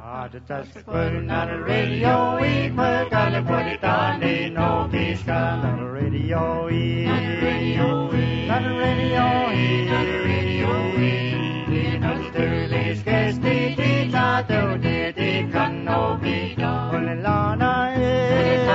Just putting on the radio, we put on the put it on, ain't no peace on the radio, on the radio, on the radio, on the radio, on the early scarce the tato de can no be done. Only Lana is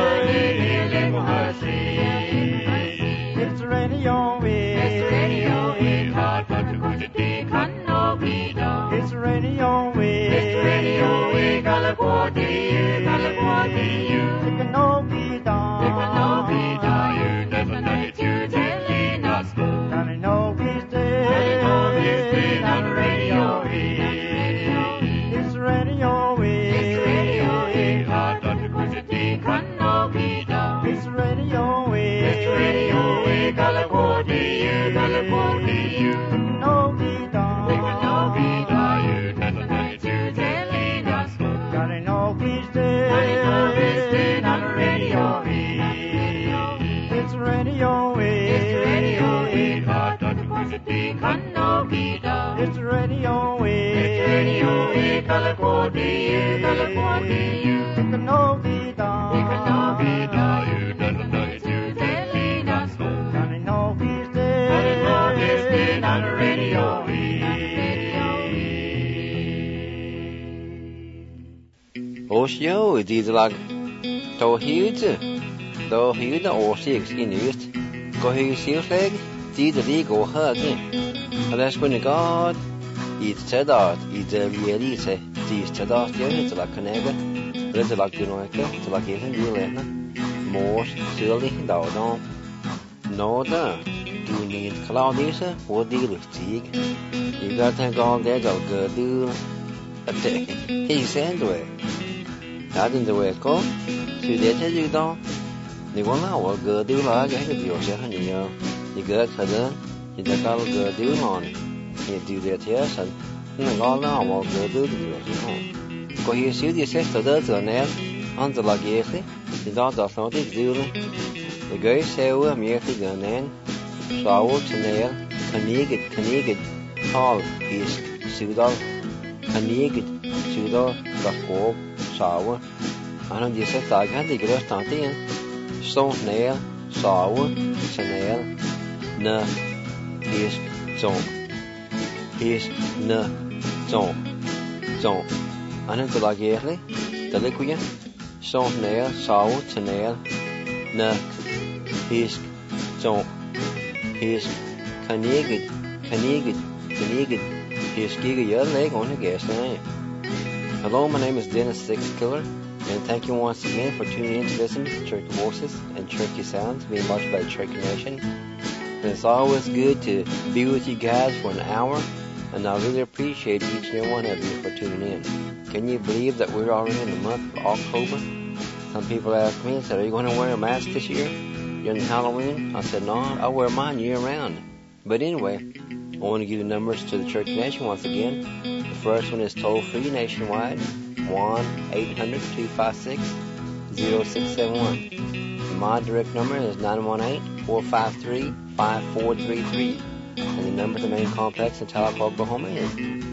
it's radio, it's radio, hard but to put it can no be done. It's radio, it's radio, California, California, it can no be done. It can no be done. You never know it, you telling us. Can I know he's dead? Can I know he's dead on the radio? It's radio, it's radio, hard but to put it can no be done. It's radio, California, California, it can no be done. It can no be done. You never know it, you telling us. Can I know he's dead? Can I know he's dead on the radio? It's radio, it's radio, hard but to put it can no be done. It's radio, California, California, it can no be done. It can no be done. You never know it, you telling us. Can I know he's dead? Can I know he's dead on the radio? Osio, these like to huge, though huge or six in use. Go his leg, see the legal hug. And that's when God eats said that, eats a really say, these to that, it's like a nigger, but it's like you know, it's like even you let more surely, though, no, you need Claudia, what deal with Tig? You got to go there, go do a thing. He said, way. Đã tin từ có sự để cho gì đó thì quán nào ở gờ tiêu là cái điều sẽ hay nhiều thì gờ khởi đó thì ta có gờ tiêu ngon thì điều để thế sẵn nhưng mà ngon nó mà gờ tiêu thì điều gì không có hiện xíu thì sẽ từ đó từ nè ăn từ là gì thế thì đó đó nó thì tiêu đấy thì gửi xeo á miếng thì gờ nè sáu chân nè khani cái hall is xíu đó khani cái xíu đó đặc cố sáu anh đi sẽ tại cái gì cái đó tiền sông nè sáu Chanel nè is nè zong anh tự là gì đấy tự lấy cái sông nè sáu Chanel nè is zong is kanigit is cái gì lấy con cái gas này. Hello, my name is Dennis Sixkiller, and thank you once again for tuning in to listen to Cherokee Voices and Cherokee Sounds being watched by the Cherokee Nation. And it's always good to be with you guys for an hour, and I really appreciate each and every one of you for tuning in. Can you believe that we're already in the month of October? Some people ask me, are you going to wear a mask this year during Halloween? I said, no, I wear mine year round. But anyway, I want to give the numbers to the Cherokee Nation once again. The first one is toll-free nationwide, 1-800-256-0671. My direct number is 918-453-5433. And the number to the main complex in Talaca, Oklahoma is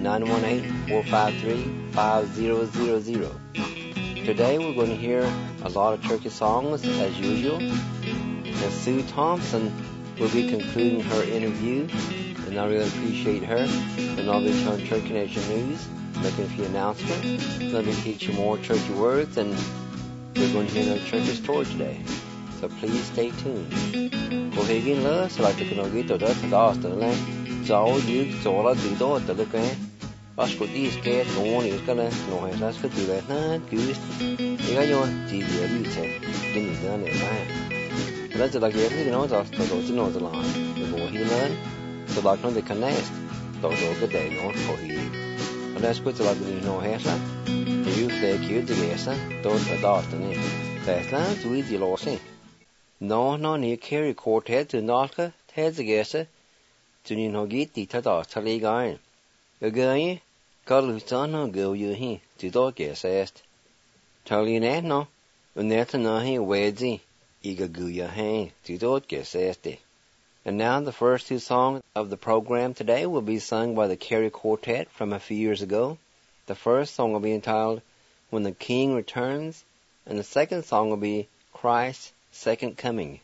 918-453-5000. Today we're going to hear a lot of Cherokee songs as usual. And Sue Thompson will be concluding her interview, and I really appreciate her. And I'll be telling Cherokee Nation News, making a few announcements. Let me teach you more Cherokee words, and we're going to hear another Cherokee story today. So please stay tuned. Cô thấy cái nữa, sẽ lại từ cái nói từ đó từ đó từ lên, cháu giữ chỗ là từ đó từ đó cái, bắt cô đi cái nón này cái này, nón này là cái từ đấy nó cứ, cái cái nhau chỉ để đi chơi, cái gì đó này này. Đó là cái gì nó từ từ từ nó từ là, từ bộ hi lên, từ là nó để connect, từ cái để nó có hi. Và đó là cái nó hết á, thì cái kiểu gì vậy á, từ đó từ này, thế là chú ý gì lo xem. No, ni carry quartet to nalka, heads agesa, to ni no git di tada, tali gain. Again, Kalutano go you he, to dog guess asked. Tali no, uneta nahi wedzi, iga guya hang, to dog guess asked. And now the first two songs of the program today will be sung by the Carey Quartet from a few years ago. The first song will be entitled When the King Returns, and the second song will be Christ's Second Coming.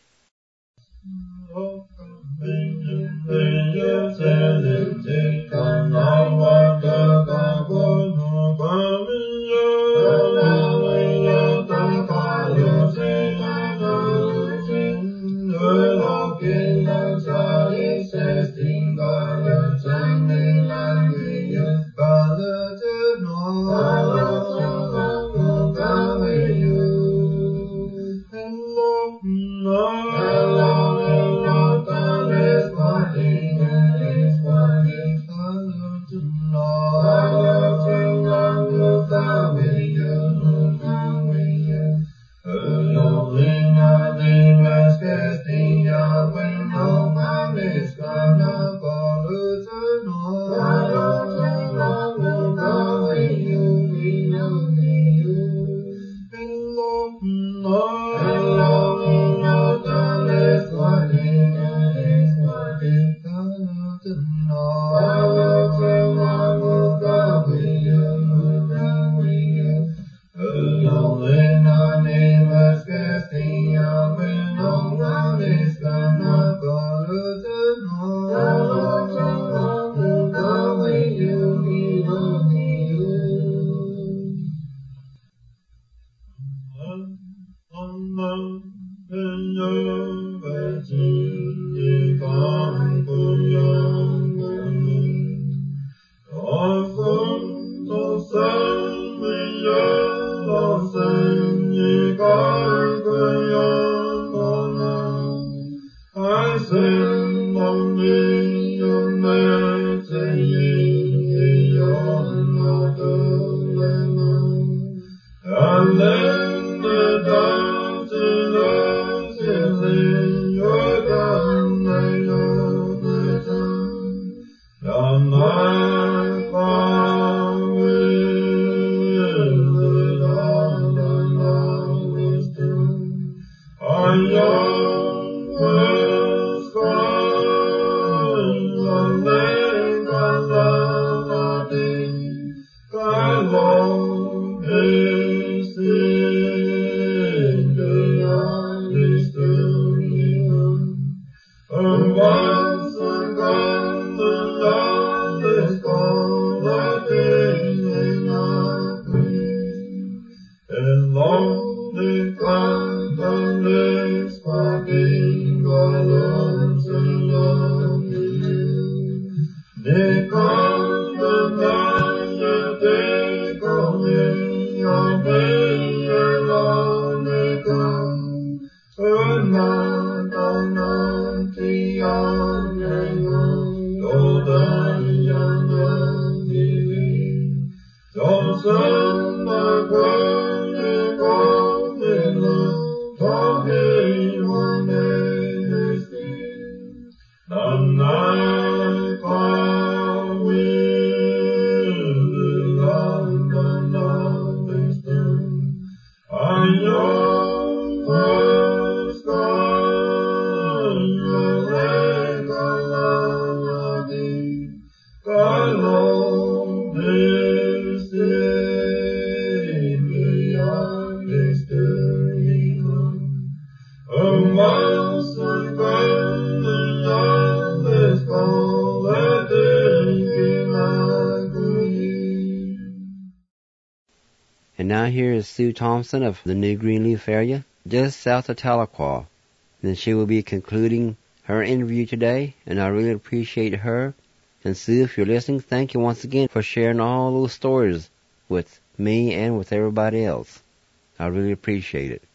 And now here is Sue Thompson of the New Greenleaf area, just south of Tahlequah. And she will be concluding her interview today, and I really appreciate her. And Sue, if you're listening, thank you once again for sharing all those stories with me and with everybody else. I really appreciate it.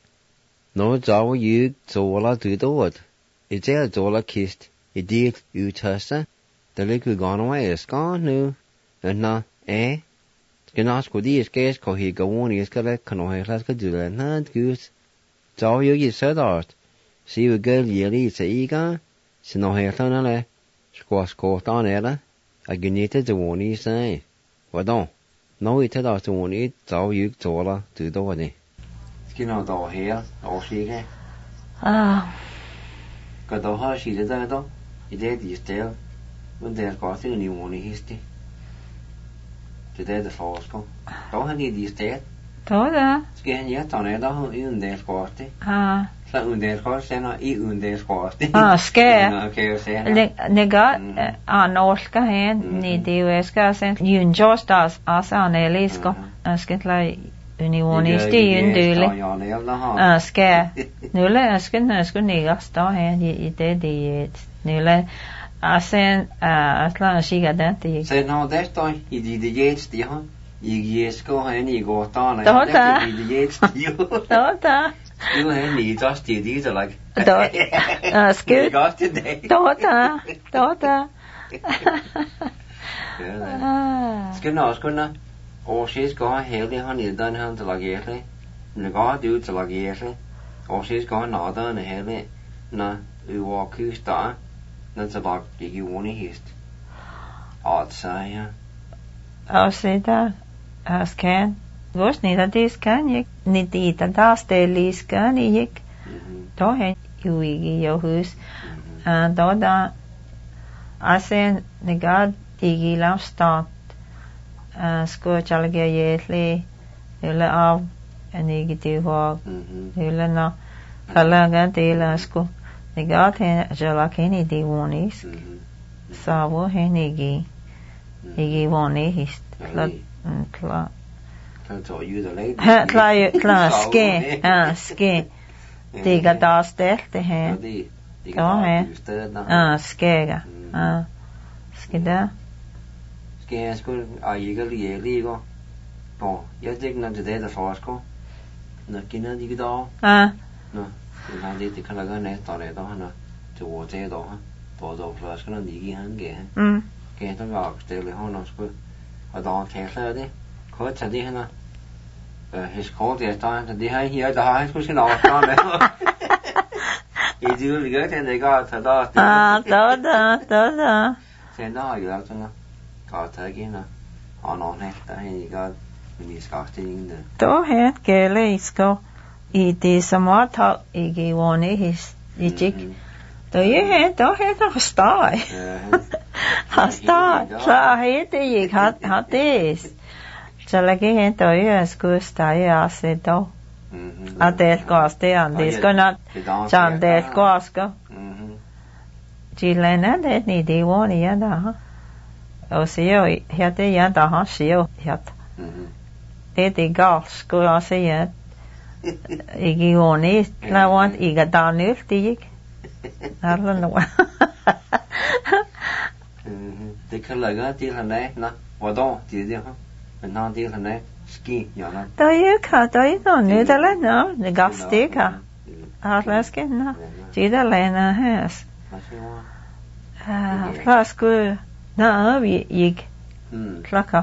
Nå zawa you zola dudawad. Ijel zola kist. Idil utasa. The liquid gone away is gone nu. And na Gnas ko di skes ko hi gawoni skale kano he las ka dula na gus. Zawa you sadart. See you girl yeli sa iga. Sino he tana le. Squash ko tan era. Agunita zawoni say. Wadon. No ita da zawoni zawa you zola dudawad. Kino do here, or she get. Got her, she did that, though. 一啲啲 style， when they got thing you want to history. today the force go. Đó hắn đi state. Đó da. Ska han göra det då hon det skårte. Så hon det skårte sen och i hon det skårte. Ska. Okej, så. Nega norska hen ni det ska sen yun just as anelisko. Ska kla unionisti yun dyle. Ska. Nulle ska nega stå hen i det nulle. Sen atla shiga det. Sen har det står i det jets det har. I ska han i gåtan. Då da. I det jets det. Då da. Du han i just det så like. Då. Ska. Då da. Ska nå kunna. Och så ska han hela han i den han till lagere. Men går du till lagere. Och så ska han nada den hela. När du var kusta. När så bak det ju hon hist. Att säga. Ausida askan vos nida diskan ik nidita dasteliskan ik då hen juigi johus då da asen negad digi lavstat sko chalge yetli eller av enigi ho eller na kalaga dela sko negad hen jalakeni di wonis savo henigi igi woni hist kla så ju det läge kla ske diga dastel det här ja skega skeda ska skulle ayiga ligo på jag tycker när det där forskar när kina dig då no när det kan lägga ner det då han då det då forskar när dig han ge cái nó gọi từ lời hôn nó cứ ở đó thế là đi có thật đi hả his call thì ta đi hay here đó hay cứ xin nói con đấy ý chứ lý cái này có thật đó đó thế đó là gì đó có thấy cái nó họ nói này ta hay có mình đi skak ting det då hết cái lấy sko ý thì smart talk ý cái one his ý chích då hết nó start hasta sa hete ik hat es chalage hen toy sku stai ase do atel koste andes konat chandel koska chilena det ni de woni ya da o sio hete ya da ha sio het det gal sku ase ya igi woni la want iga danul tik arlo det kan lägga till han där na vad då det ha men han till han där ski ja na då ju kan då ju då nu det lä no det gastika arläsken na tida lena häs flasku na vi gick klacka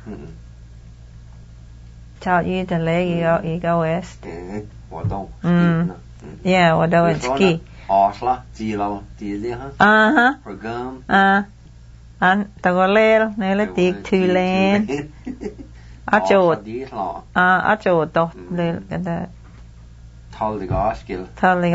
ta ju det läge i gå west vad då ja vad då ski Osla tilo det ha program an tagolel nele tik tulen achot to le kada talligaskil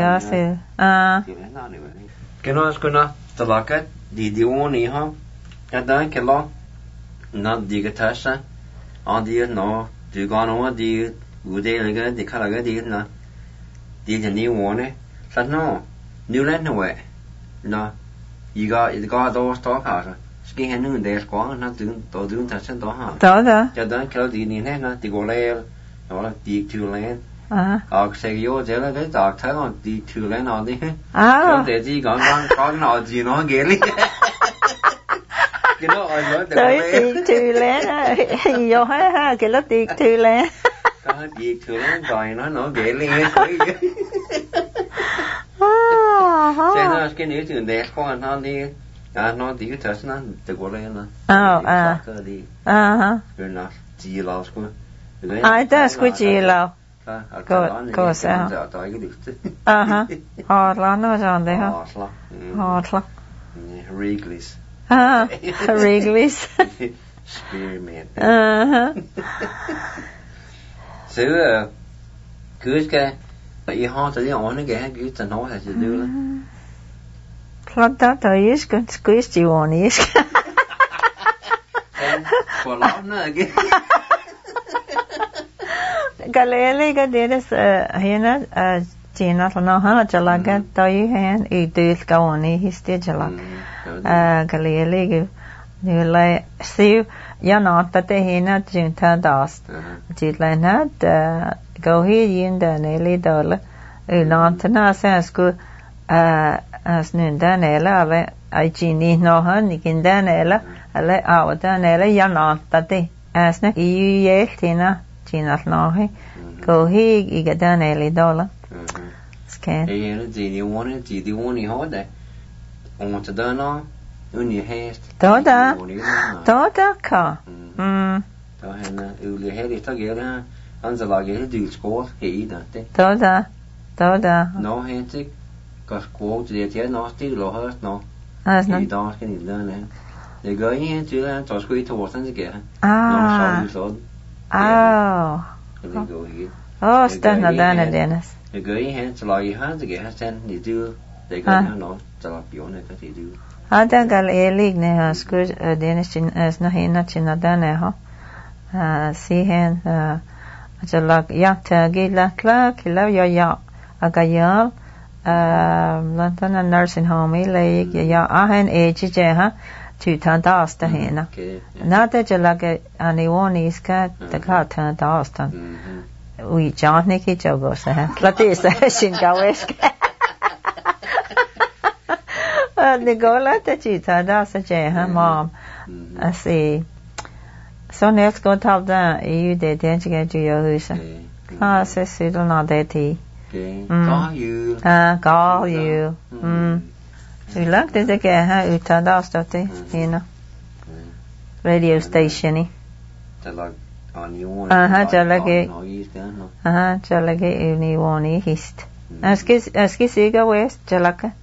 cái nó skulle talaka di oni ha ya dan kelo na digatasa on di no du gano di ude lega di kalaga di na di ni wone sa no new land no way no you got those talk out ski hen nu det ska na du ta sen då ha då ja dan kelo di ni na di golel no di tulen och säger ju det är det dag tar on di tulen on di så det ji gang gang no ji no geli cái đó ở đó di tulen yo ha cái đó di tulen có di tulen rồi nó geli thế nó cái này thì để con nó đi nó đi cái test nó từ qua đây nó rồi nó chỉ lao sku đó sku chỉ lao có sao la nó chọn đấy ha la Wrigley's Wrigley's experiment så cứ cái i har så det ordne det han givet den over til det. Klart der er sgu squeeze you on is. For long again. Galele ga dedes hena Gina no ha jalaga toy hen I dul gawani histi jalak galele ga nula siu yanata te hena junta dast jilana go hi yinda neli dola unantana sasku as nunda nela ale ai Gini no ha nikinda nela ale awata nela yanata te asna iu ye tina Gina no he go hi igada neli dola scan Hey, Gini wanted Gini wanted holiday. I want to do no. Unni häst. Toda ka. Då henne uli heli tagera. Anza lage du skål hej där. Toda. No hentik. Kas skål det är nå stil och hört nå. Asna. I dag ska ni lära. Det går in till att ta skit till vårt sen det. Så. Det går hit. Stanna där Dennis. Det går in här så lage han det sen ni du. Det går här nå. Så la pione kan det du. Hada gal elig ne ha skur Dennis asna hena china dane ha. Si hen jalak ya tagila kla kila ya agayal lantana nursing home le ya ahen age je ha tu tan dasta hena nada jalak ani woni iska taka tan dasta ui jahne ki jogo sa lati sa shin gawesk Nicola ta tu tan dasta je ha mom I see. So let's go top that you did didn't you get your husa. Se sidel na de ti. Call you. We like this again, ha uta dastati, you know. Radio stationi. Jalage uni woni hist. Aski siga west jalaka.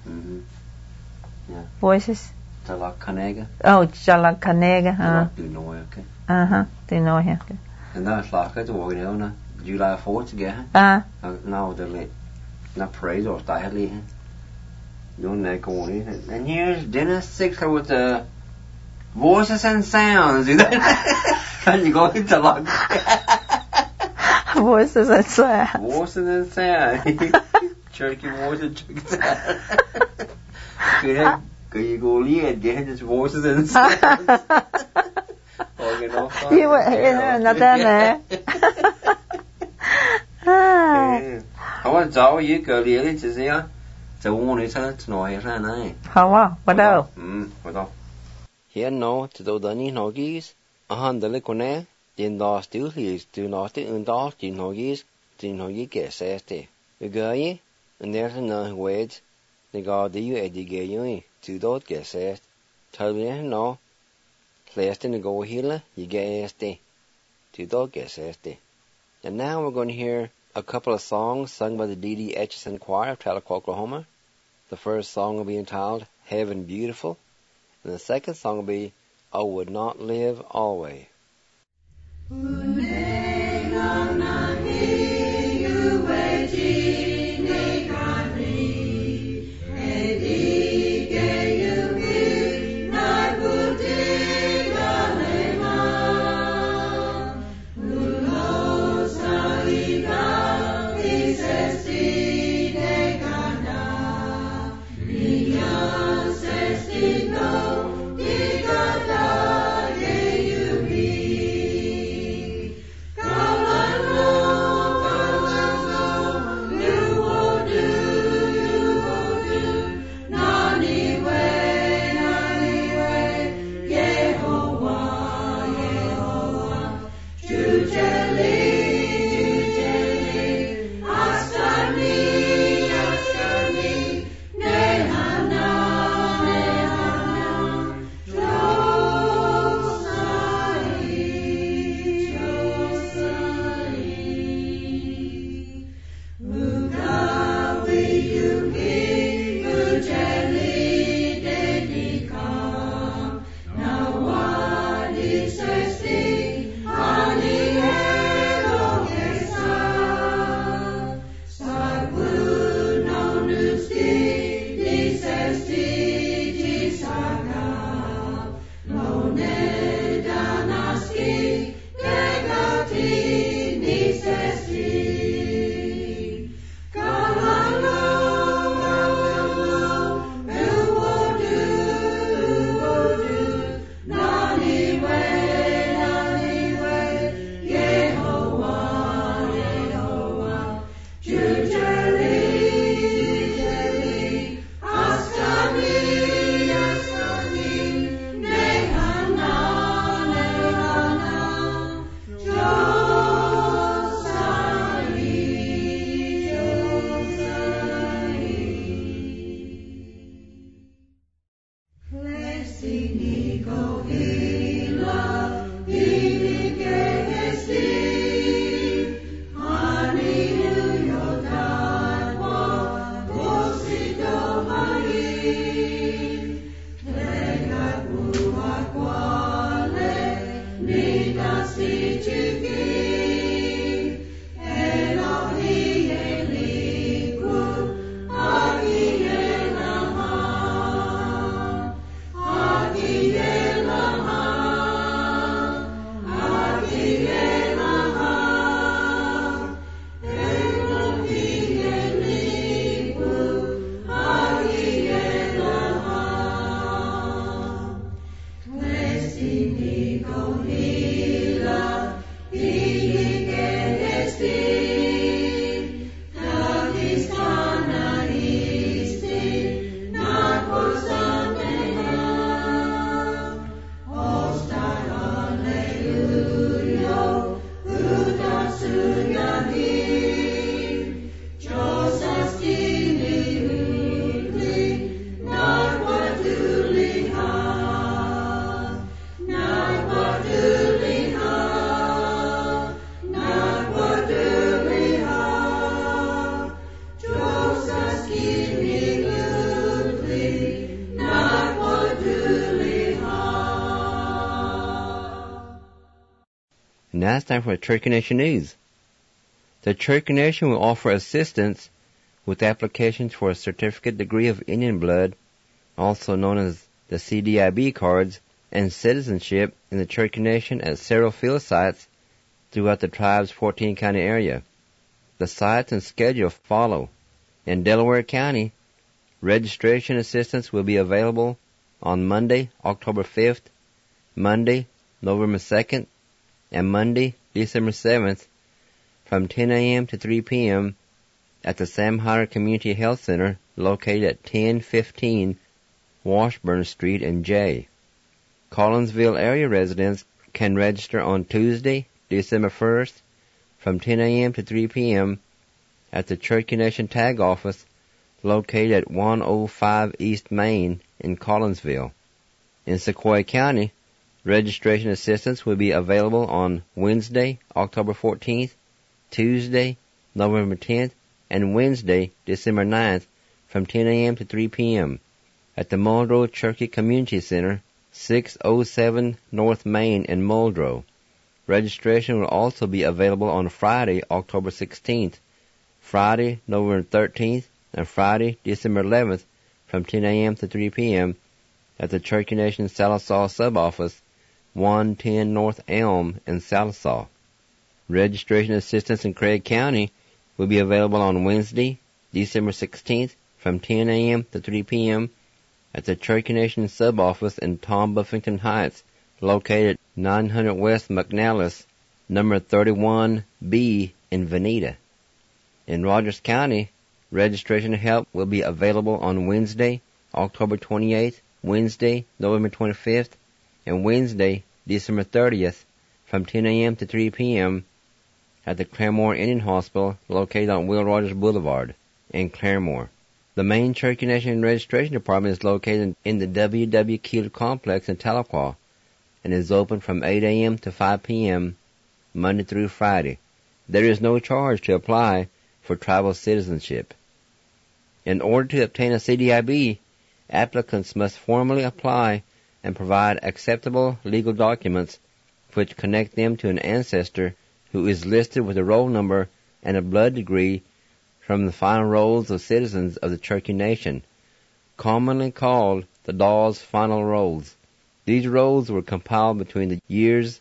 Voices. Jalak-Canega. Oh, Jalak-Canega. Du know him. And that's like it, walking out July 4th again. Now they're late. Not praise or style. Don't they go on it? And here's Dennis Sixer with the voices and sounds. And you go into like voices and sounds. Voices and sounds. Turkey voices, turkey sounds. Can you go lead? Get his voices and sounds. You were not there. I want to tell you, go really to see her. So, one is her to know here, and How? What else? What else? Here, no, to do the Noggies. A hundred cone, then last two he's do not and dog, the Noggies, the Noggy gets safety. The guy, and there's another wage. The god you at the gay to dot get said. Tell me no. Last in the go healer, you get SD. To dot get SD. And now we're going to hear a couple of songs sung by the D.D. Etchison Choir of Tahlequah, Oklahoma. The first song will be entitled Heaven Beautiful, and the second song will be I Would Not Live Always. Now it's time for Cherokee Nation News. The Cherokee Nation will offer assistance with applications for a certificate degree of Indian blood, also known as the CDIB cards, and citizenship in the Cherokee Nation at several field sites throughout the tribe's 14-county area. The sites and schedule follow. In Delaware County, registration assistance will be available on Monday, October 5th, Monday, November 2nd, and Monday, December 7th, from 10 a.m. to 3 p.m. at the Sam Hyder Community Health Center located at 1015 Washburn Street in Jay. Collinsville area residents can register on Tuesday, December 1st, from 10 a.m. to 3 p.m. at the Cherokee Nation Tag Office located at 105 East Main in Collinsville. In Sequoyah County, registration assistance will be available on Wednesday, October 14th, Tuesday, November 10th, and Wednesday, December 9th, from 10 a.m. to 3 p.m. at the Muldrow Cherokee Community Center, 607 North Main in Muldrow. Registration will also be available on Friday, October 16th, Friday, November 13th, and Friday, December 11th, from 10 a.m. to 3 p.m. at the Cherokee Nation Sallisaw Sub-Office, 110 North Elm in Sallisaw. Registration assistance in Craig County will be available on Wednesday, December 16th, from 10 a.m. to 3 p.m. at the Cherokee Nation Sub-Office in Tom Buffington Heights, located 900 West McNallis, number 31B in Veneta. In Rogers County, registration help will be available on Wednesday, October 28th, Wednesday, November 25th, and Wednesday, December 30th, from 10 a.m. to 3 p.m. at the Claremore Indian Hospital located on Will Rogers Boulevard in Claremore. The main Cherokee Nation Registration Department is located in the W.W. Keeler Complex in Tahlequah and is open from 8 a.m. to 5 p.m. Monday through Friday. There is no charge to apply for tribal citizenship. In order to obtain a CDIB, applicants must formally apply and provide acceptable legal documents which connect them to an ancestor who is listed with a roll number and a blood degree from the final rolls of citizens of the Cherokee Nation, commonly called the Dawes Final Rolls. These rolls were compiled between the years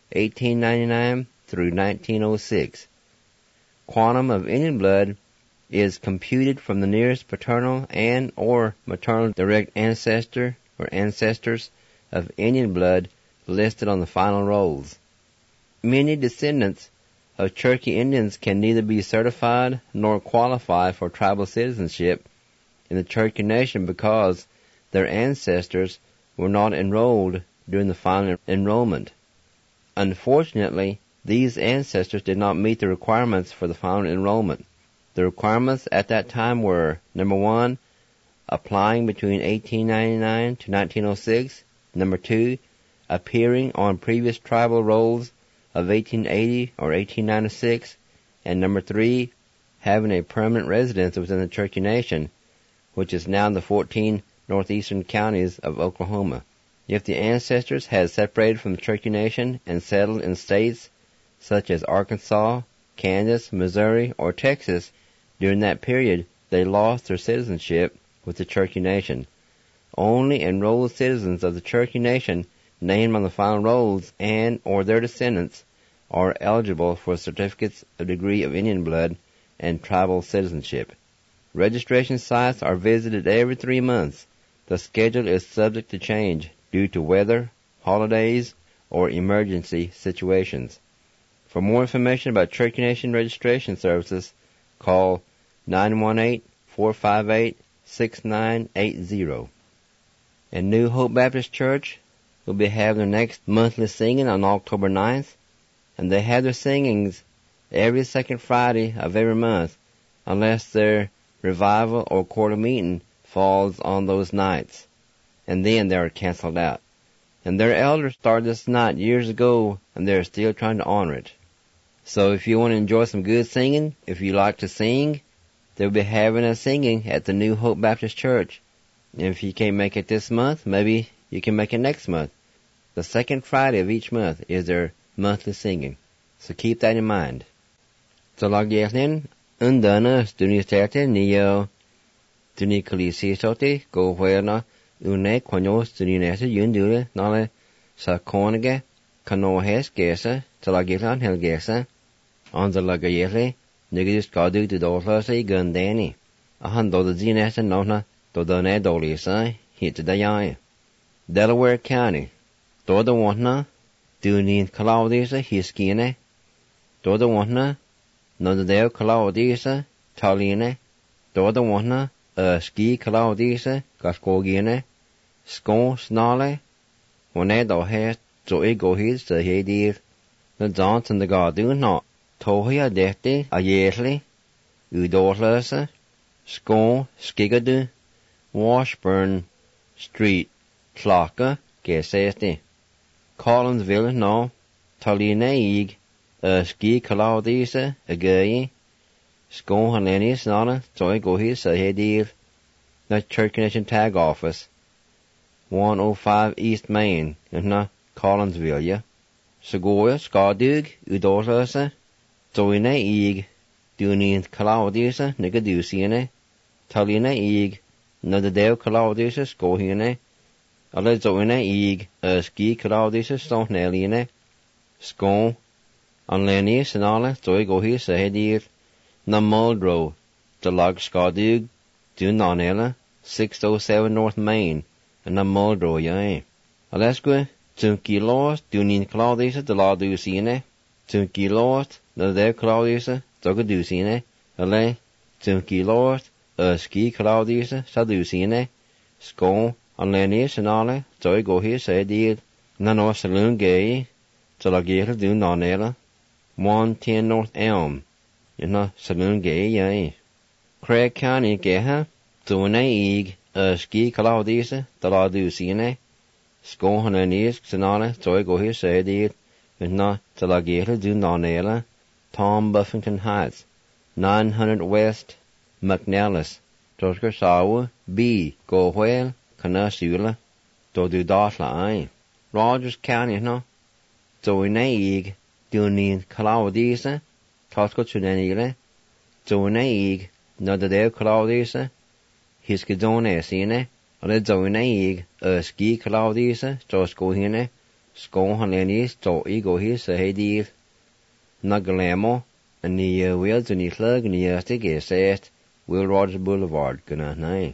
1899 through 1906. Quantum of Indian blood is computed from the nearest paternal and or maternal direct ancestor or ancestors of Indian blood listed on the final rolls. Many descendants of Cherokee Indians can neither be certified nor qualify for tribal citizenship in the Cherokee Nation because their ancestors were not enrolled during the final enrollment. Unfortunately, these ancestors did not meet the requirements for the final enrollment. The requirements at that time were, number 1, applying between 1899 to 1906, number 2, appearing on previous tribal rolls of 1880 or 1896, and number 3, having a permanent residence within the Cherokee Nation, which is now in the 14 northeastern counties of Oklahoma. If the ancestors had separated from the Cherokee Nation and settled in states such as Arkansas, Kansas, Missouri, or Texas, during that period they lost their citizenship with the Cherokee Nation. Only enrolled citizens of the Cherokee Nation named on the final rolls and or their descendants are eligible for certificates of degree of Indian blood and tribal citizenship. Registration sites are visited every 3 months. The schedule is subject to change due to weather, holidays, or emergency situations. For more information about Cherokee Nation registration services, call 918-458-6980. And New Hope Baptist Church will be having their next monthly singing on October 9th, and they have their singings every second Friday of every month, unless their revival or quarter meeting falls on those nights, and then they are canceled out. And their elders started this night years ago, and they're still trying to honor it. So if you want to enjoy some good singing, if you like to sing, they'll be having a singing at the New Hope Baptist Church. And if you can't make it this month, maybe you can make it next month. The second Friday of each month is their monthly singing. So keep that in mind. So lagiaslin, undana stunistate niyo tunikalisisoti go huerna une quano stuninese yundule nale sa konige kanohes gesa talagilan helgesa on the lagayele nigis kadu to dolase gundani ahan do the zinesa nona do the ne dolisa hit the yai Delaware County do the wantna dunin kalaudisa hiskine do the wantna no the deo kalaudisa taline do the wantna ski kalaudisa gaskogine skon snale one do he so ego his the hedir the dance and the garden not tohia dehti a yearly udorlasa skon skigadu Washburn Street Clocka gesesti Collinsville no Talineig ski kalaudisa agayi skon halenis nana so ego his the hedir the Cherokee Nation Tag Office 105 East Main in Collinsville, yeah. Segoya, Skadug, Udorlasa, Zoine Eeg, Dunin Kalaudisa, Nigadusiene, Talina Eeg, Nadadeo Kalaudisa, Skohiene, Ale Zoine Eeg, Ski Kalaudisa, Stoneliene, Skon, Anleni, Senala, Zoigohi, Sahedir, Namuldro, Dalag Skadug, Dunanela, 607 North Main, and Namuldro, yeah. Alesque, Tunki lost, Dunin Claudisa, the law ducine, Tunki lost, the there Claudisa, Zogaducine, Ale, Tunki lost, Ski Claudisa, Saducine, Skon, Anlenius and Ale, Zoe go here, say deal, Nano Saloon Gay, Zolagir do Nonella, 110 North Elm, Saloon Gay, yeah. Craig County, Geha, Zone Eeg, Ski Claudisa, the law ducine, Skon Hananis, Sanana, Zoe go here, say deal, Zolagir do Nonella, Tom Buffington Heights, 900 West, McNellis, Tosker Sawa, B, Go Whale, Canasula, Do do Dotla, aye. Rogers County, Zoe Naig, Dunin Claudisa, Tosco Tunanile, Zoe Naig, Nodadeo Claudisa, Hiskidone Sine, Ale Zoe Naig, Ski Claudisa, Tosco Hine, Skon Halenis, Zo Ego His, Hedir, Nagalemo, and the wheels and the slug and the Stig Will Rogers Boulevard, gonna nay.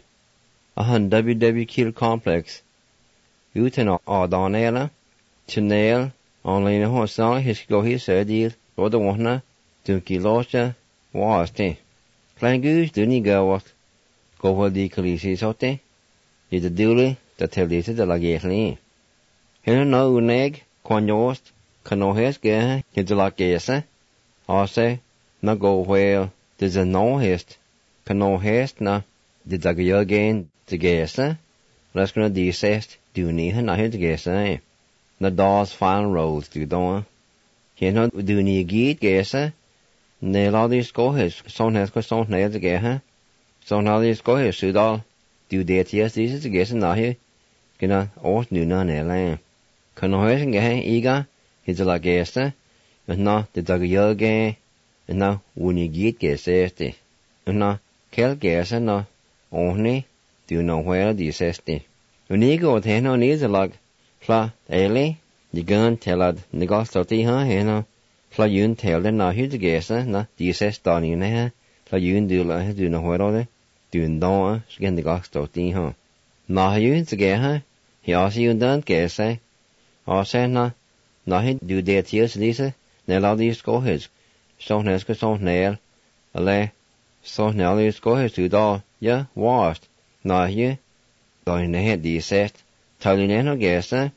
WW Kill Complex, Uten Donella, Chanel, Only the horse song, his go his Hedir, Roda Wana, Tunki Locha, Wasti. Plain goose, Dunny go for the Calisi Sote, did the duly, the Telisa de la Gately. Here no uneg, Quanyost, Canohes Gah, his la Gesa, Ose, na go whale, there's a no hist, Canohes na, did the Gayogain, the Gesa, let's gonna desist, do need her not his Gesa, na Dawes Final Roads du doa. Hena du ni git gesa, ne la dis go his, son has go son ne de geha. Son na dis go his sudal, du detias dis de gesa na hi, gina ort nu na ne la. Kan hoes geha iga, his la gesa, na de dag yoge, na wuni git gesa. Na kel gesa na ohni, du no where di sesti. Unigo hena ni de lag, fla eli, di gun telad negostoti ha hena. Fla yun tel den na hyd gesa na di ses dani ne ha. Fla yun du la du na where de, du no sgen negostoti ha. Na yun de geha, hi asi yun dan gesa. Asa na hyd du de tias lisa, ne la di sko his. So nes ko so nel, ale so nel di sko his du da, ja washed. Na hy, da ne het di ses, taline no gesa.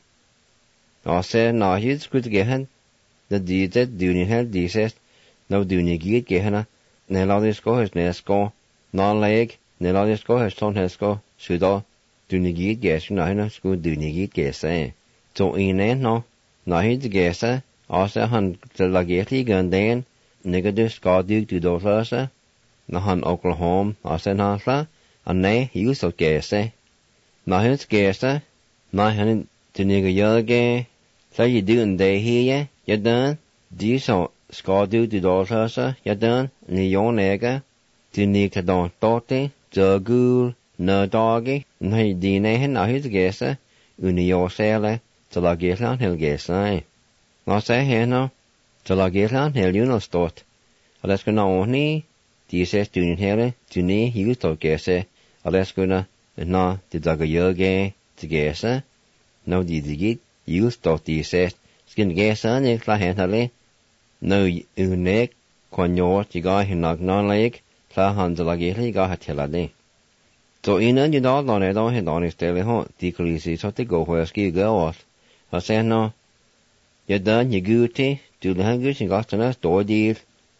Asa na hyd skud gehan, the deed do ni hel dises, no do ni git gehena, ne la dis go his nesko, non leg, ne la dis go his ton hesko, suda, do ni git ges, na hena sku do ni git gesa. So in no, na hid gesa, asa han de la geti ganden, negadus skadug du dotlasa, na han Oklahoma, asa nasla, and ne use of gesa. Na hid gesa, na han to nigga yoge, so you do in day here, you done, do so, skadu du dolhasa, you done, ni yon ega, du nig ta don tote, jagul, na doggy, na dine hen na his gesa, uni yo sele, to la geslan hel gesa. Na se heno, to la geslan hel yuno stot, alesko na oni, di ses dunin hele, du ni hiusto gesa, alesko na di daga yoge, to gesa, no di digit, yusto di ses, skin gesa ni kla hentale, no unek, konyor, tiga hinak non leg, kla handla geli ga hatelade. So inan you dog on edo hedon istele ho, di klisi so te go hoeski gawas. Hase no, you done you guti, du language and gastanas do deal,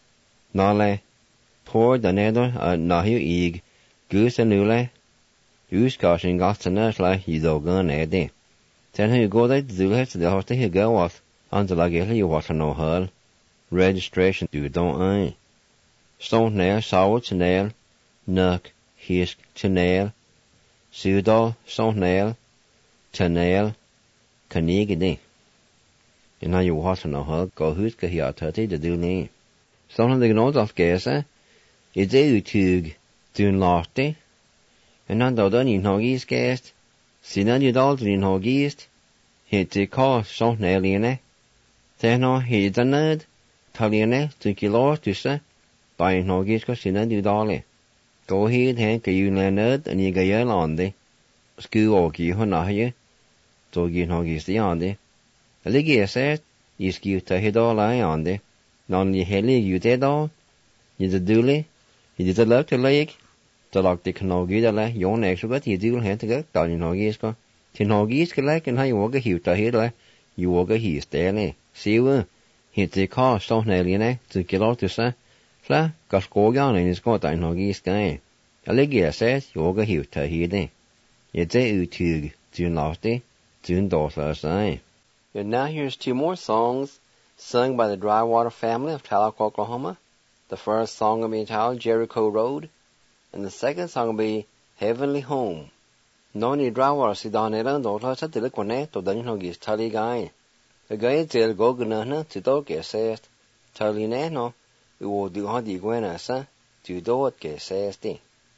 nale, poor dan edo na hiu ig, goose and nule, uskashin gastanas la hidogan ede. Then you go there to do it to the hoste he go off, until I get you what no hull. Registration do don't I. Stone nail, sour to nail, nuck, hisk to nail, pseudo, stone nail, to nail, canigidi. And now you what no hull, go who's get here 30 to do me. Stone the nose of gesa, it's a tug, doing lofty, and then done in hoggies guest. Sinan you dal in hoggiest, hit the car, so naline. Then no, he's a nerd, Taliane, to kilo to say, by hoggies, cause sinan you dally. Go ahead, Hank, you nerd, and you get on the school or give her nahi, so you hoggies the on the. A liggy said, you skew to head all eye on the. Non you helly you dead all, you the dooley, you did a love to leg. The lock the canogi the la yon extra but you do have to go down in hoggies go. Tin hoggies can like and how you walk a huge to head la you walk a he's daily. See we hit the car so naline to get out to say fla got go down in his got down hoggies guy. A leggy says you walk a huge to head. It's a utug to nasty to daughter say. And now here's two more songs sung by the Drywater family of Tallock, Oklahoma. The first song will be entitled Jericho Road. And the second song will be Heavenly Home. No ni Drywater si danera daughter sa tila kone to dan hogis tali guy. The guy tel go gunana to do ke says tali ne no we will do hadi gwena sa to do it ke says ti.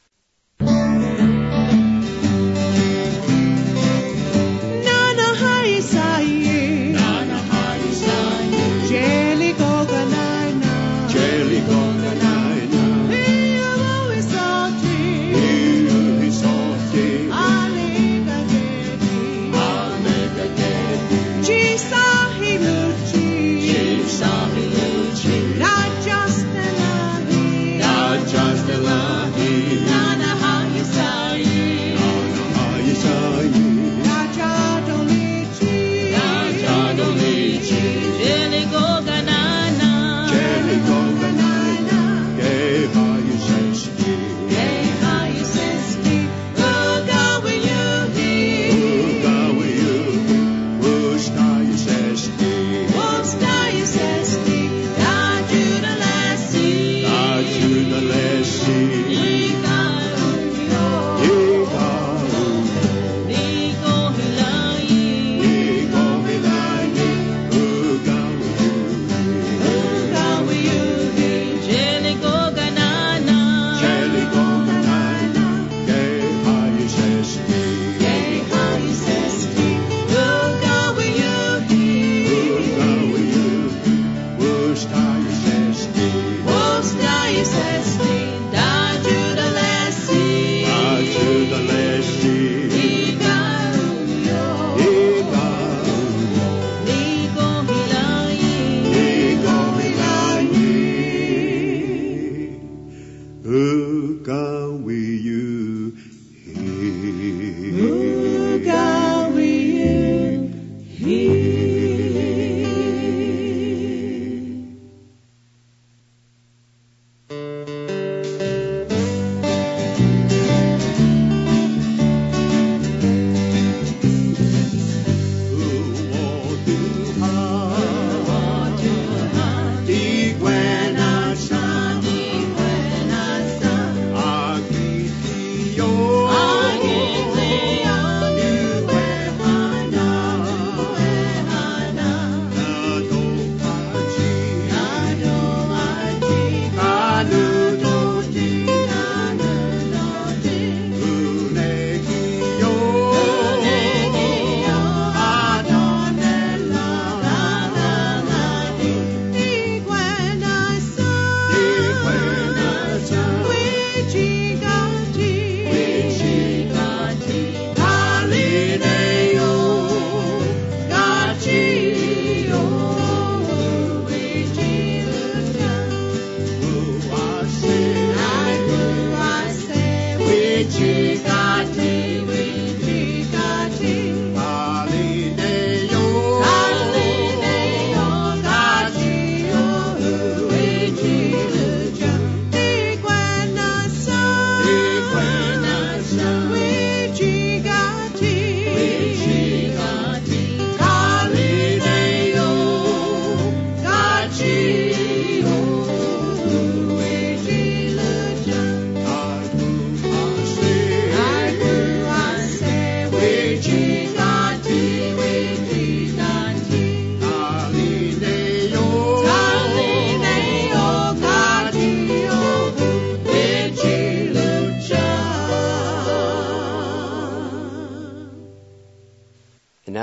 Nana hai sai Jelly Goganina Jelly Goganina. Not just an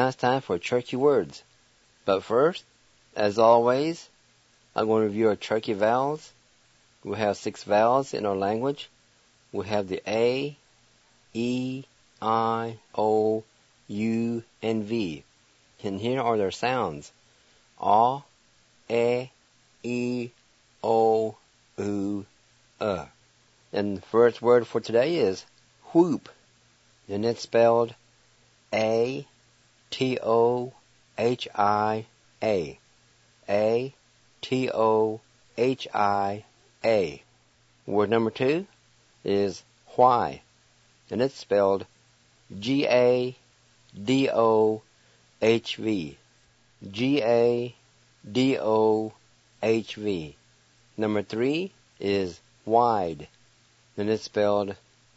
it's time for Turkey Words. But first, as always, I'm going to review our Turkey vowels. We have 6 vowels in our language. We have the A, E, I, O, U, and V. And here are their sounds. A, E, I, O, U, And the first word for today is whoop. And it's spelled A-T-O-H-I-A. A-T-O-H-I-A. Word number 2 is why. And it's spelled G-A-D-O-H-V. G-A-D-O-H-V. Number 3 is wide. And it's spelled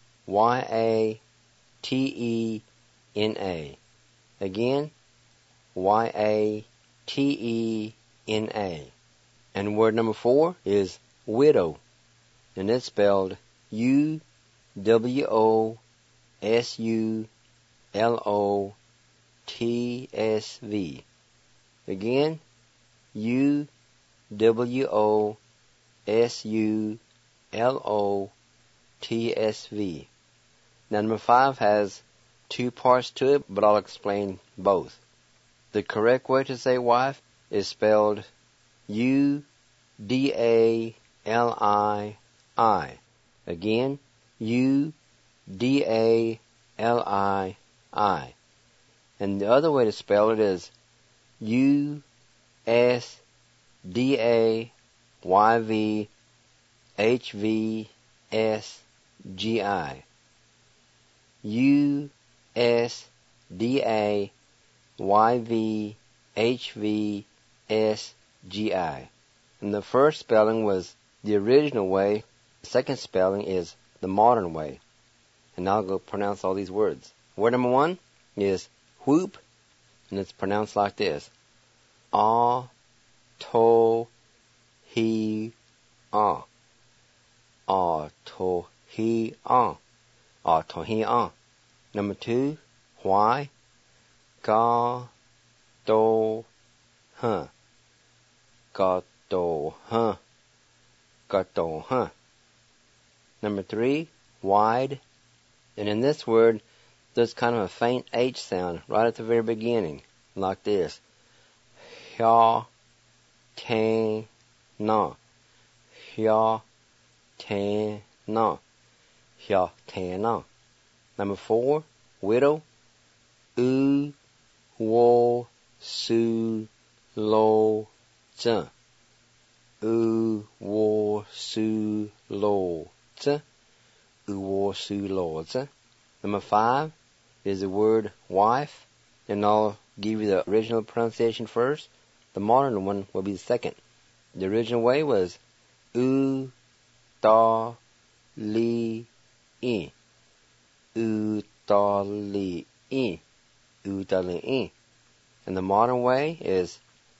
Y-A-T-E-N-A. Again, Y-A-T-E-N-A. And word number 4 is widow. And it's spelled U-W-O-S-U-L-O-T-S-V. Again, U-W-O-S-U-L-O-T-S-V. Now, number 5 has 2 parts to it, but I'll explain both. The correct way to say wife is spelled U-D-A-L-I-I. Again, U-D-A-L-I-I. And the other way to spell it is U-S-D-A-Y-V-H-V-S-G-I. U-S-D-A-Y-V-H-V-S-G-I. And the first spelling was the original way. The second spelling is the modern way. And now I'll go pronounce all these words. Word number 1 is whoop, and it's pronounced like this. A-to-he-a. A-to-he-a. A-to-he-a. Number 2, why? Ga-do-huh. Ga-do-huh. Ga-do-huh. Number 3, wide. And in this word, there's kind of a faint H sound right at the very beginning, like this. Hya-ten-na. Hya-ten-na. Hya-ten-na. Number 4, widow. U-wo-su-lo-zhen. U-wo-su-lo-zhen. U-wo-su-lo-zhen. Number 5 is the word wife, and I'll give you the original pronunciation first. The modern one will be the second. The original way was U-da-li-i. U-da-li-i. U-da-li-i. And the modern way is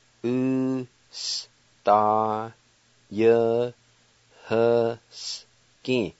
U-sta-ya-hu-ski.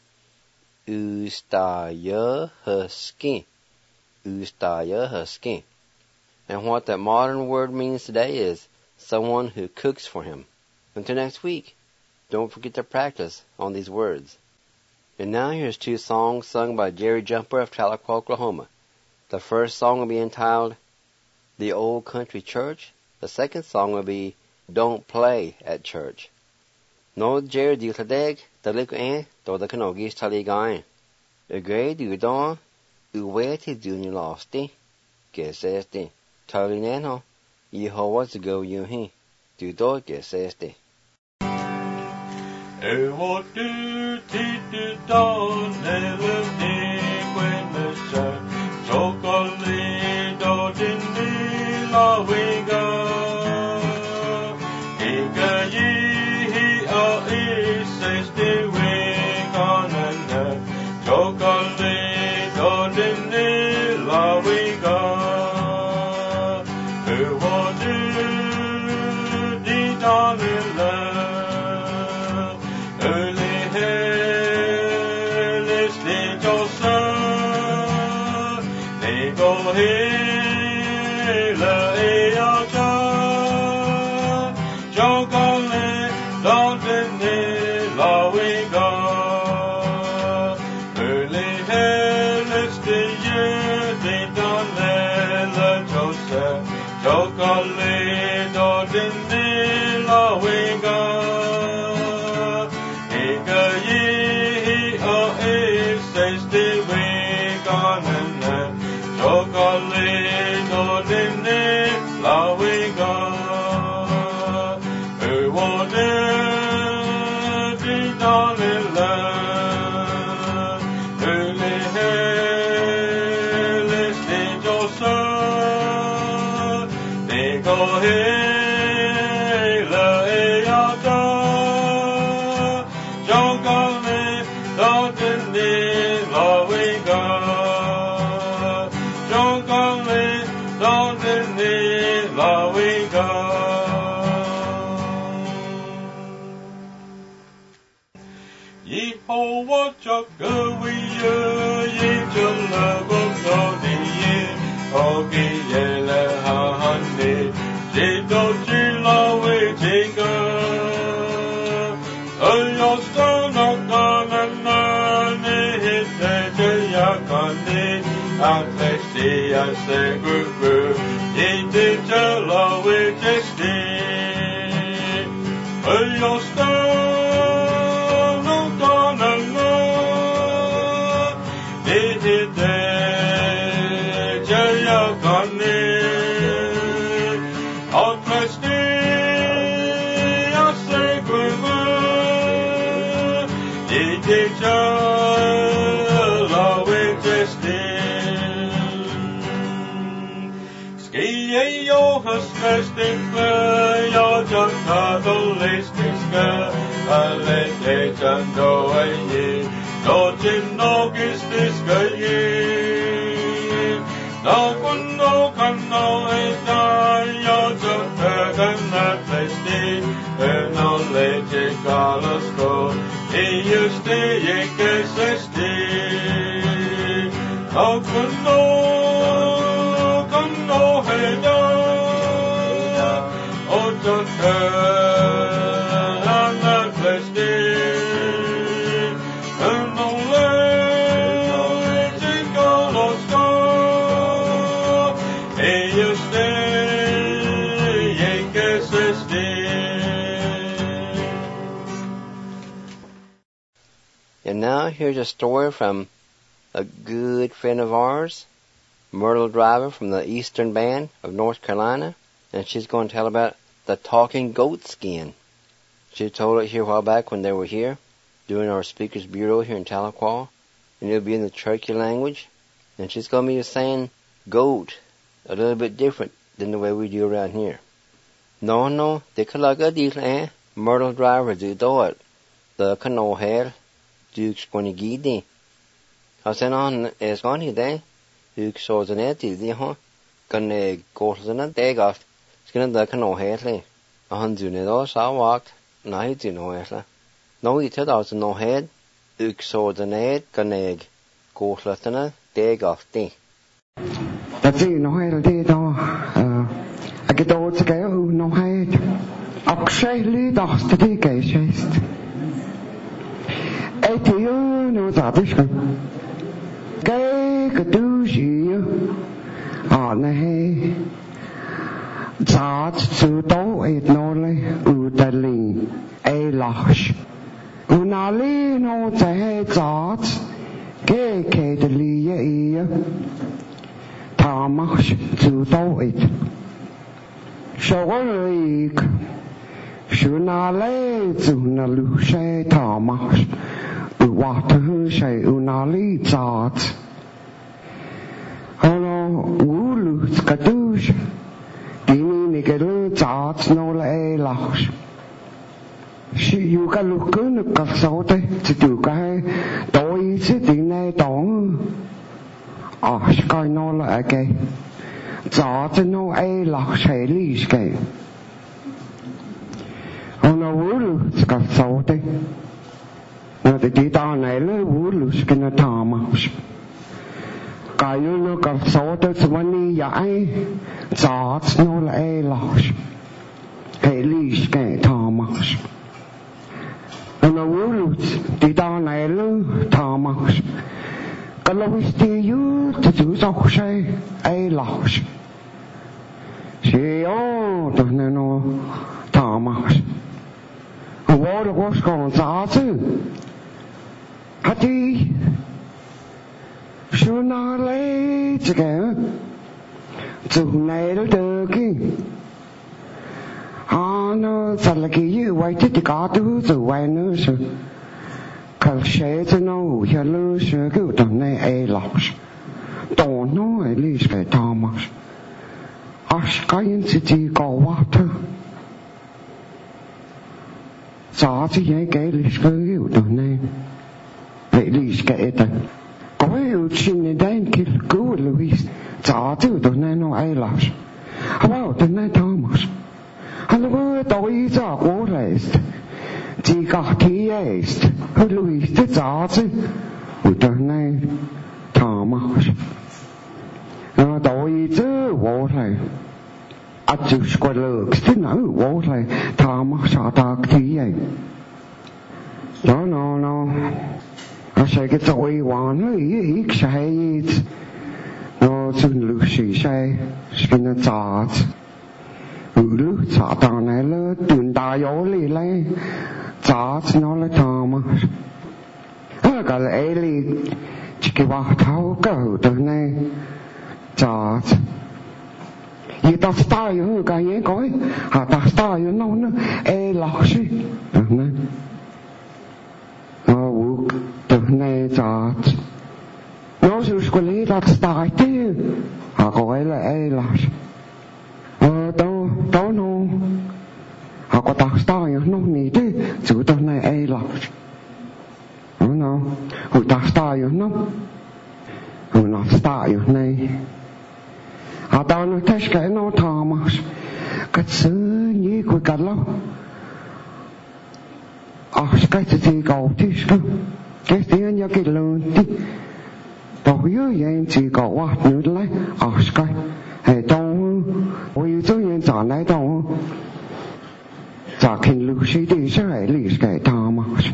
U-sta-ya-hu-ski. U-sta-ya-hu-ski. And what that modern word means today is someone who cooks for him. Until next week, don't forget to practice on these words. And now here's 2 songs sung by Jerry Jumper of Tahlequah, Oklahoma. The first song will be entitled The Old Country Church. The second song will be Don't Play at Church. No Jerry Diltadeg, Tahlequah, Dodakanogish Taligain. A great Udon, Uweti Junior Losty, Gesesti. Talinano, Yehovah's go you he. Do do gesesti. What do you do? Never think when the sun chocolate dot in the lawiga. Ega ye a is the wing on and chocolate dot in the lawiga. What do the darling love? Early hell is little sun. They go here, Jogale, Dodene, Lawiga. Early Hellas, the year, they done the Joseph. Jogale, Dodene, Lawiga. Ega ye, oh, says the way gone and Jogale, Dodene, Lawiga. Yehovah Chakawiya, Yechalabogodiye, Ogiyele Hahane, Jidochilawe Jiga, Ayostana Kananane, Hitejayakane, Atlesti Aseguru, Yetichalawe Jesti, Ayostana. Jag jantado listiska, alete jando aye, dojin nogistiska ye. No kano eta, jag jantagana listi, no leche galasko, iuste yeke sesti. No kano heda. And now here's a story from a good friend of ours, Myrtle Driver from the Eastern Band of North Carolina, and she's going to tell about the talking goat skin. She told it here a while back when they were here, doing our Speakers Bureau here in Tahlequah, and it'll be in the Cherokee language, and she's going to be saying goat a little bit different than the way we do around here. No, the kalaga deal Myrtle Driver do it. The cano hair, Duke's going to give thee. I said on is gone today, Duke saws an eddy, huh? Gonna go to the day off. Skin the cano hair, a hundred dollars I walked, night in no no, he told us no head, Duke saws an ed, gonna go to the day off thee. That's it, no head, I get all to go, no head. Actually, that's the big case. No zadishka. Gay kadushi on the hay. Zat to do it nole udalin a lash. Unali no the hay zat. Gay kadali ear. Tamash to do it. Shawalik. Shunale to nalushe tamash. Water say unali zat. Hello, wulu skadush. Dini nigelu zat no le lash. She you can look in the casote to do guy. Doi sitting there dong. Sky no la gay. Zat no a lash a leash gay. Hello, wulu skasote. Nó thì chỉ tao này lấy vũ lụt cái nó thò mà cái nó gặp số tới số này giải giọt nó là lọt cái lì cái Thomas nó ulut thì ta này lu Thomas cái lâu thì yêu thì chú dọc say ai lọc thì tụi nó Thomas vô được có còn giá chứ hả thì số nào lấy chứ kìa chú này nó được kì nó thật là kỳ như vậy thì có thứ từ vậy nữa sự khởi sẽ cho nó hiểu lưu sự cái tầm này ai lọc tổ nó ấy lý cái Thomas cái những gì có quá thôi sao chứ vậy cái lý cái tầm này vậy lý cái tầm có hiểu chuyện này đấy cái cứu Louis sao chứ tầm này nó ai lọc how tầm này Thomas Hallo, tôi cho cô lấy, chỉ có thì ấy, Louis thì sao chứ? Tụi này Thomas, tôi chứ vô lấy, chú có được thế nào vô lấy Thomas sao ta thì ấy, nó, sẽ cái tôi hoàn nó ý sai, nó xin Lucy sai, cái nó sao lu sao ta này là tuần ta yếu lì lấy sao nó là Thomas cái này lì chỉ cái bảo tháo cái từ này sao như ta style như cái gì coi ta style nó ai lọc gì này từ này sao nó sẽ có lý ta style chứ coi là ai lọc tao nó họ có tác style nó nghĩ thế chủ tao này ai lọc nó họ tác style nó style này họ tao nó thấy cái nó Thomas cái sự như của cả lâu cái gì cầu thì cái tiếng như cái lớn thì tao nhớ vậy chỉ có quá nữa lấy cái hay tao ôi tôi nhận trả lại tao trả kinh Lucy thì sẽ phải lý cái Thomas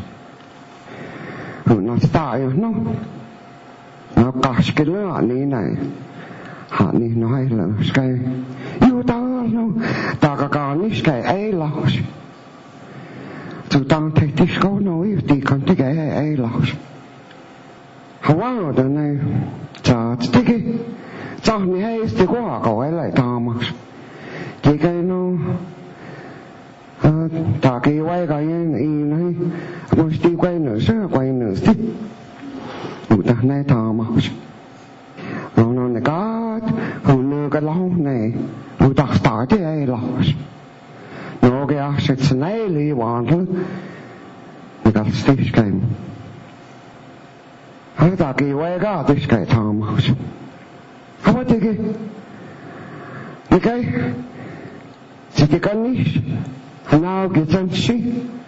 nó style nó cả cái lửa này nó hay là cái yêu tao nó ta cả cái ấy là chúng ta thấy tí câu nói thì còn thấy cái ấy là hóa rồi này trả cái sao mình hay thì có cậu ấy lại Thomas thì cái nó ta cái quay cái này một tí quay nữa sẽ quay nữa thích ta này Thomas nó này có hồn nơ cái lâu này ta start cái ấy là nó cái asset này li hoàn thôi người ta stage cái hay ta cái quay cái Thomas apa tege dikai sikikani hanau kitansi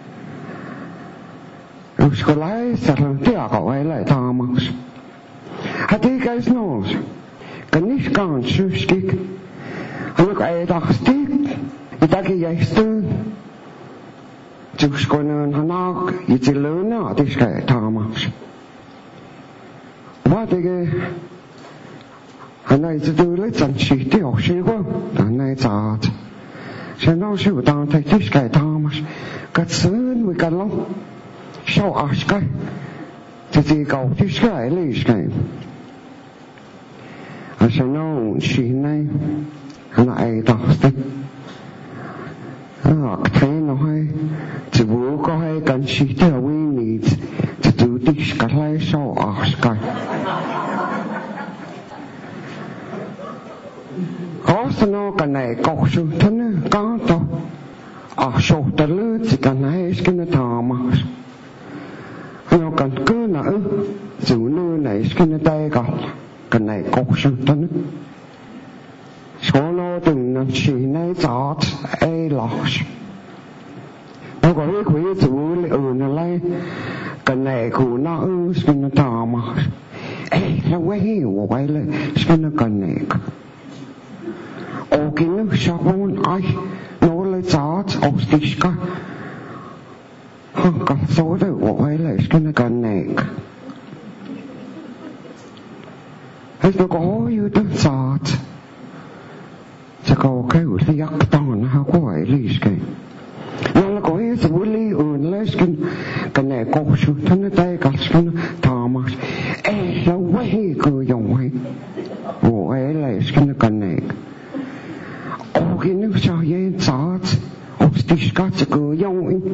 uskolai sarang tia ko ai lại Thomas hati guys knows kanis kan suskik hanu kai dagstik itaki yaistu juskonan hanau itiluna diskai Thomas what tege này就对了，真是的好习惯，但那咋子？现在是当他这个他嘛，个词会干了，少二十个，这搞这个类似个，现在是呢，那爱打的，睇落去，只不過係近時啲會你就做啲個嚟少二十個。có sao cái này có sự thân có đâu số tờ lư chỉ cần hay cái nó thò mà nó cần cứ nữa dù nơi này cái nó tay cái này có sự thân số nó từng năm chỉ này chót ai lọt nó có cái quý chủ liệu nó lấy cái này của nó cái nó thò mà nó quay hiểu quay lại cái nó cái này ô cái nước sabun ai nó là thoughts of this guy. Got so that what is gonna go neck. Has the go you the thoughts. The go okay with the yak down how go I least game. Nó có ý sự lý ơn lấy cái này có sự thân tay cả sự thà mà nó quay cứ dùng hay ủa ấy là cái này ô cái nước sao vậy sao ô tí cái cứ dùng ấy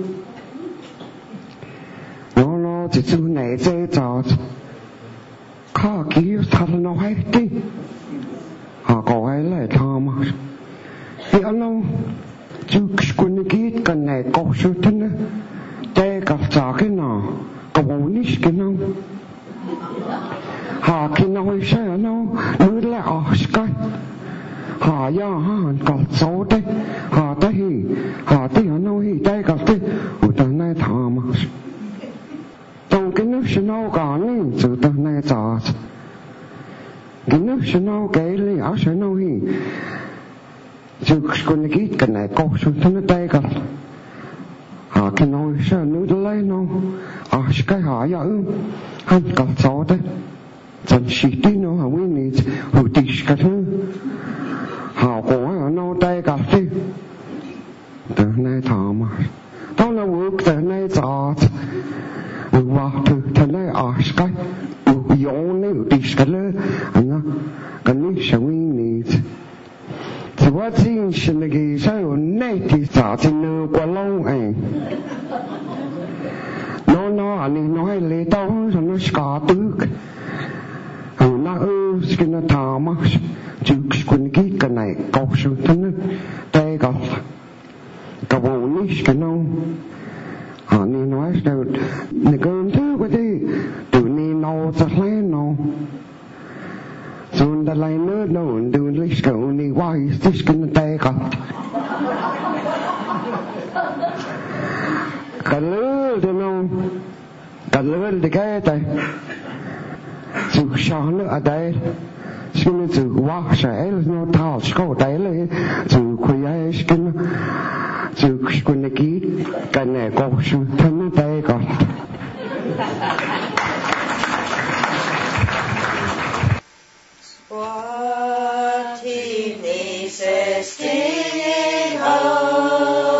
nó chỉ sự này dễ sao khá kỹ thật nó hay đi có ấy là thà mà thì anh chú quân kít cần này có sự thân tê gặp trả cái nào có bố nít cái nào hà cái nào sẽ nào nữ lại ở cái hà ya hà gặp số đấy hà tới hà tới hà nào hi tê gặp tới ở đây này thà mà trong cái nước sẽ nào cả nên từ đây này trả cái nước sẽ nào cái lý ở sẽ nào hi chú quân kít cần này có sự thân tê gặp cái nói sao nữ lấy nó cái họ ya hắn gặp số đấy chân sĩ tí nó họ mới nghĩ hữu tí cái thứ họ có nó tay gặp đi từ nay thọ mà đó là bước từ nay thọ vào từ nay cái yếu này hữu tí cái thứ cái này sao mới nghĩ thì what things in the game sao nay thì thọ thì nó quá lâu anh nó anh nói lấy tao nó ska tức nó cái nó thà mà chú quân kít cái này có sự thân tay gặp cái bộ ní cái nó anh nói sao này cơn thứ cái gì từ này nó sẽ lấy nó rồi đã lấy nữa nó từ lấy cái này quay cái nó tay gặp cái lứa thì nó cái lứa thì cái tay chú sao nữa ở đây chú nó chú quá sẽ nó thao có tayเลยchú khuya ấy cái nó chú quân này kí cái này có sự thân tay còn What he needs is singing oh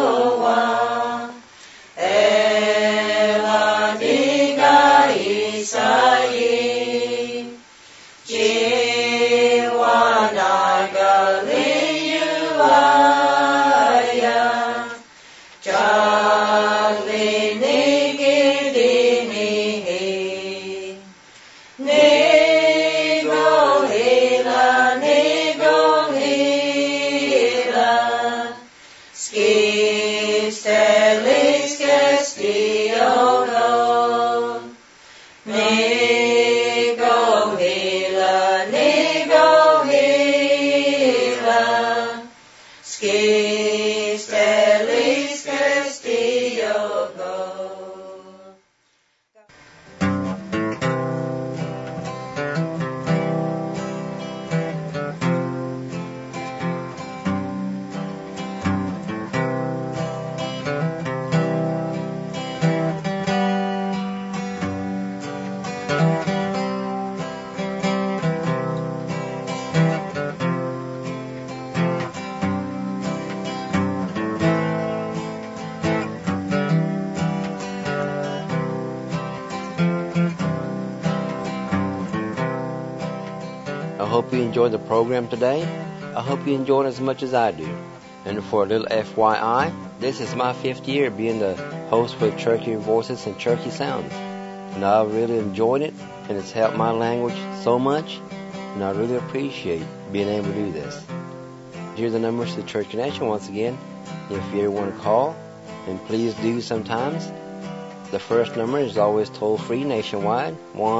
I hope you enjoyed the program today. I hope you enjoyed it as much as I do. And for a little FYI, this is my 5th year being the host for Cherokee Voices and Cherokee Sounds. And I really enjoyed it, and it's helped my language so much, and I really appreciate being able to do this. Here are the numbers to the Church Connection once again, if you ever want to call, and please do sometimes. The first number is always toll-free nationwide,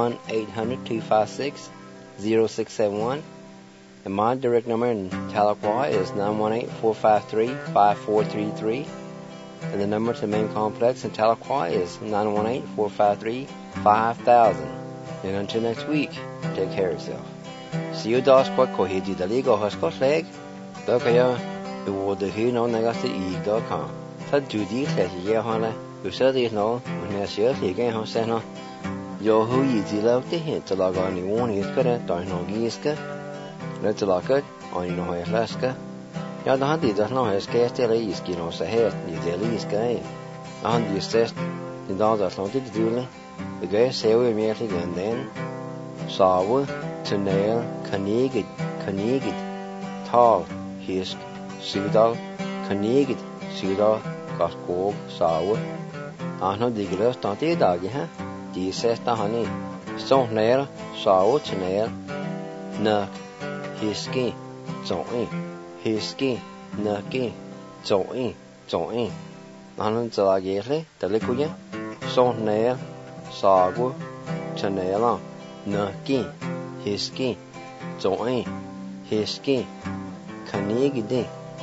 1-800-256-0671. And my direct number in Tahlequah is 918-453-5433. And the number to the main complex in Tahlequah is 918-453-5000. And until next week, take care of yourself. See you, Dosquat Kohiji Daligo Huskot Leg. Dokaya. wo de hu no nagas te e.com. Ta du di te ye ha le. Du sa di no, ne sia ti ge ha se no. Yo hu yi di lo te he te la ga ni won is ka da no gi is ka. Le te la ka on no he laska. Ja da han di da no he ska te le is ki no se he ni de le is ka. Han di ses ni da da no ti du le. De ge se we me ti gen den. Sawe Tanel Kanigid Tal Hisk Sudal Kanigid Sudal Gaskog Sawe Ahno Digler Tante Dagi ha Di Sesta Hani Son Nair Sawe Tanel Nak Hiski Zoi Hiski Naki Zoi Ahno Zalagere Dalikuya Son Nair Sawe Tanela Naki, Hiski, Zoi, Hiski, Kanigide,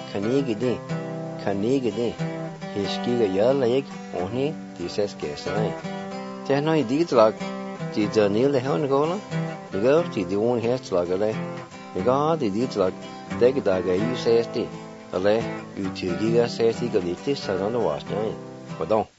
Hiski ga yaleg, Oni, dices que sai. Tehno I ditlag, di Daniel de Hongola, the girl, the one has lagale, the god, the ditlag, Degdaga, you says the, Ale, you two giga says the galitis, and on the wash night. Pardon.